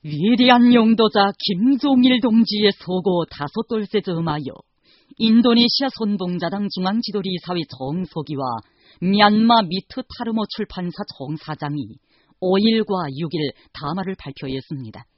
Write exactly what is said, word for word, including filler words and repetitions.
위대한 용도자 김종일 동지의 소고 다섯 돌세 점하여 인도네시아 선봉자당 중앙지도리 이사회 정석이와 미얀마 미트 타르모 출판사 정사장이 오일과 육일 담화를 발표했습니다.